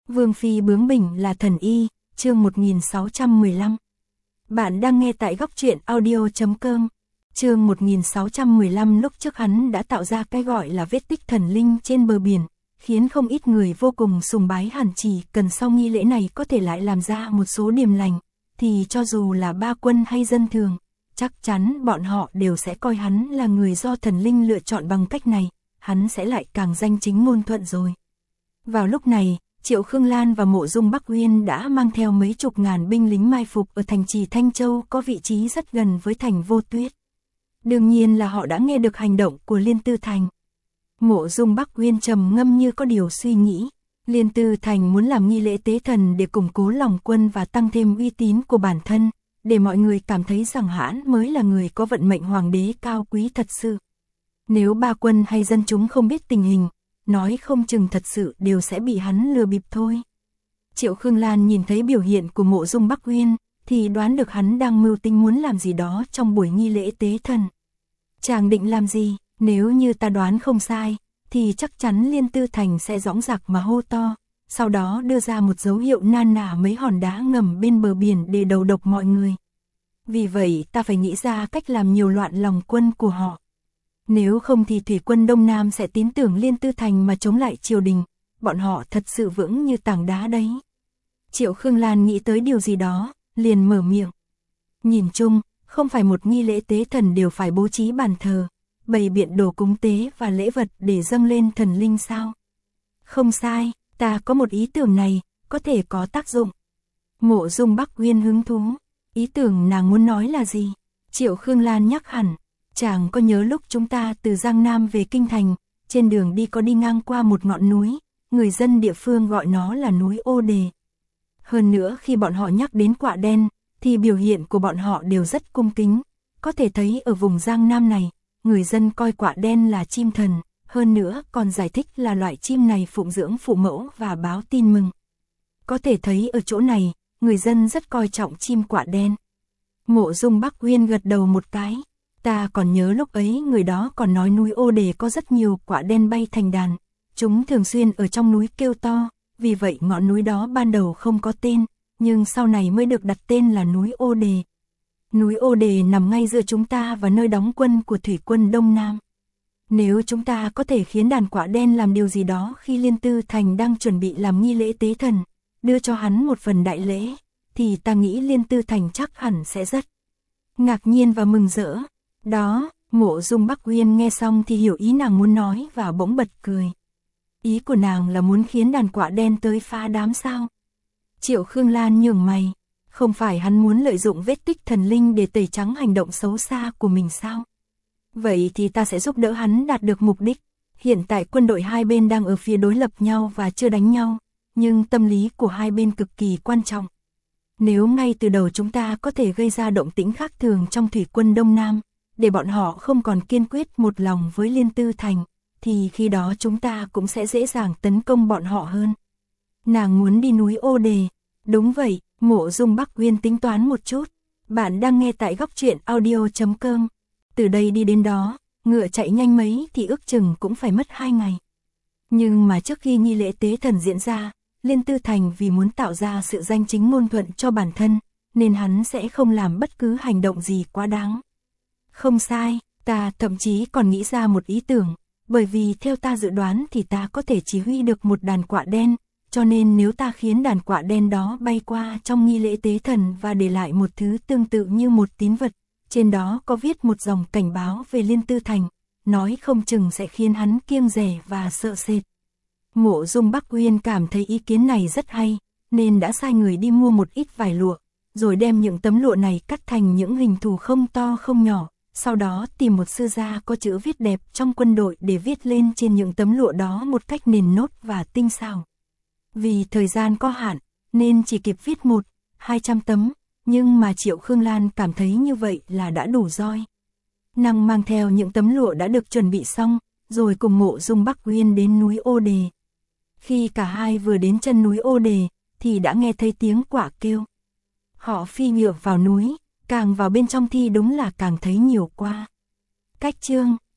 Vương phi bướng bỉnh là thần y, chương 1615. Bạn đang nghe tại góc truyện audio.com. Chương 1615. Lúc trước hắn đã tạo ra cái gọi là vết tích thần linh trên bờ biển, khiến không ít người vô cùng sùng bái. Hẳn chỉ cần sau nghi lễ này có thể lại làm ra một số điềm lành, thì cho dù là ba quân hay dân thường, chắc chắn bọn họ đều sẽ coi hắn là người do thần linh lựa chọn. Bằng cách này, hắn sẽ lại càng danh chính ngôn thuận rồi. Vào lúc này, Triệu Khương Lan và Mộ Dung Bắc Uyên đã mang theo mấy chục ngàn binh lính mai phục ở thành trì Thanh Châu, có vị trí rất gần với thành Vô Tuyết. Đương nhiên là họ đã nghe được hành động của Liên Tư Thành. Mộ Dung Bắc Uyên trầm ngâm như có điều suy nghĩ. Liên Tư Thành muốn làm nghi lễ tế thần để củng cố lòng quân và tăng thêm uy tín của bản thân, để mọi người cảm thấy rằng hãn mới là người có vận mệnh hoàng đế cao quý thật sự. Nếu ba quân hay dân chúng không biết tình hình, nói không chừng thật sự đều sẽ bị hắn lừa bịp thôi. Triệu Khương Lan nhìn thấy biểu hiện của Mộ Dung Bắc Uyên, thì đoán được hắn đang mưu tính muốn làm gì đó trong buổi nghi lễ tế thần. Chàng định làm gì? Nếu như ta đoán không sai, thì chắc chắn Liên Tư Thành sẽ dõng dạc mà hô to, sau đó đưa ra một dấu hiệu nan nả mấy hòn đá ngầm bên bờ biển để đầu độc mọi người. Vì vậy ta phải nghĩ ra cách làm nhiều loạn lòng quân của họ. Nếu không thì thủy quân Đông Nam sẽ tín tưởng Liên Tư Thành mà chống lại triều đình, bọn họ thật sự vững như tảng đá đấy. Triệu Khương Lan nghĩ tới điều gì đó, liền mở miệng. Nhìn chung, không phải một nghi lễ tế thần đều phải bố trí bàn thờ, bày biện đồ cúng tế và lễ vật để dâng lên thần linh sao? Không sai, ta có một ý tưởng này, có thể có tác dụng. Mộ Dung Bắc Uyên hứng thú. Ý tưởng nàng muốn nói là gì? Triệu Khương Lan nhắc hẳn. Chàng có nhớ lúc chúng ta từ Giang Nam về Kinh Thành, trên đường đi có đi ngang qua một ngọn núi, người dân địa phương gọi nó là núi Ô Đề. Hơn nữa khi bọn họ nhắc đến quạ đen, thì biểu hiện của bọn họ đều rất cung kính. Có thể thấy ở vùng Giang Nam này, người dân coi quạ đen là chim thần, hơn nữa còn giải thích là loại chim này phụng dưỡng phụ mẫu và báo tin mừng. Có thể thấy ở chỗ này, người dân rất coi trọng chim quạ đen. Mộ Dung Bắc Uyên gật đầu một cái. Ta còn nhớ lúc ấy người đó còn nói núi Ô Đề có rất nhiều quạ đen bay thành đàn. Chúng thường xuyên ở trong núi kêu to, vì vậy ngọn núi đó ban đầu không có tên, nhưng sau này mới được đặt tên là núi Ô Đề. Núi Ô Đề nằm ngay giữa chúng ta và nơi đóng quân của thủy quân Đông Nam. Nếu chúng ta có thể khiến đàn quạ đen làm điều gì đó khi Liên Tư Thành đang chuẩn bị làm nghi lễ tế thần, đưa cho hắn một phần đại lễ, thì ta nghĩ Liên Tư Thành chắc hẳn sẽ rất ngạc nhiên và mừng rỡ. Đó, Mộ Dung Bắc Uyên nghe xong thì hiểu ý nàng muốn nói và bỗng bật cười. Ý của nàng là muốn khiến đàn quạ đen tới phá đám sao? Triệu Khương Lan nhướng mày, không phải hắn muốn lợi dụng vết tích thần linh để tẩy trắng hành động xấu xa của mình sao? Vậy thì ta sẽ giúp đỡ hắn đạt được mục đích. Hiện tại quân đội hai bên đang ở phía đối lập nhau và chưa đánh nhau, nhưng tâm lý của hai bên cực kỳ quan trọng. Nếu ngay từ đầu chúng ta có thể gây ra động tĩnh khác thường trong thủy quân Đông Nam, để bọn họ không còn kiên quyết một lòng với Liên Tư Thành, thì khi đó chúng ta cũng sẽ dễ dàng tấn công bọn họ hơn. Nàng muốn đi núi Ô Đề. Đúng vậy, Mộ Dung Bắc Uyên tính toán một chút. Bạn đang nghe tại góc truyện audio.com. Từ đây đi đến đó, ngựa chạy nhanh mấy thì ước chừng cũng phải mất 2 ngày. Nhưng mà trước khi nghi lễ tế thần diễn ra, Liên Tư Thành vì muốn tạo ra sự danh chính ngôn thuận cho bản thân, nên hắn sẽ không làm bất cứ hành động gì quá đáng. Không sai, ta thậm chí còn nghĩ ra một ý tưởng, bởi vì theo ta dự đoán thì ta có thể chỉ huy được một đàn quạ đen, cho nên nếu ta khiến đàn quạ đen đó bay qua trong nghi lễ tế thần và để lại một thứ tương tự như một tín vật, trên đó có viết một dòng cảnh báo về Liên Tư Thành, nói không chừng sẽ khiến hắn kiêng dè và sợ sệt. Mộ Dung Bắc Uyên cảm thấy ý kiến này rất hay, nên đã sai người đi mua một ít vải lụa, rồi đem những tấm lụa này cắt thành những hình thù không to không nhỏ, sau đó tìm một sư gia có chữ viết đẹp trong quân đội để viết lên trên những tấm lụa đó một cách nền nốt và tinh xảo. Vì thời gian có hạn, nên chỉ kịp viết 100-200 tấm, nhưng mà Triệu Khương Lan cảm thấy như vậy là đã đủ rồi. Nàng mang theo những tấm lụa đã được chuẩn bị xong, rồi cùng Mộ Dung Bắc Uyên đến núi Ô Đề. Khi cả hai vừa đến chân núi Ô Đề, thì đã nghe thấy tiếng quạ kêu. Họ phi ngựa vào núi, càng vào bên trong thì đúng là càng thấy nhiều qua. Cách chương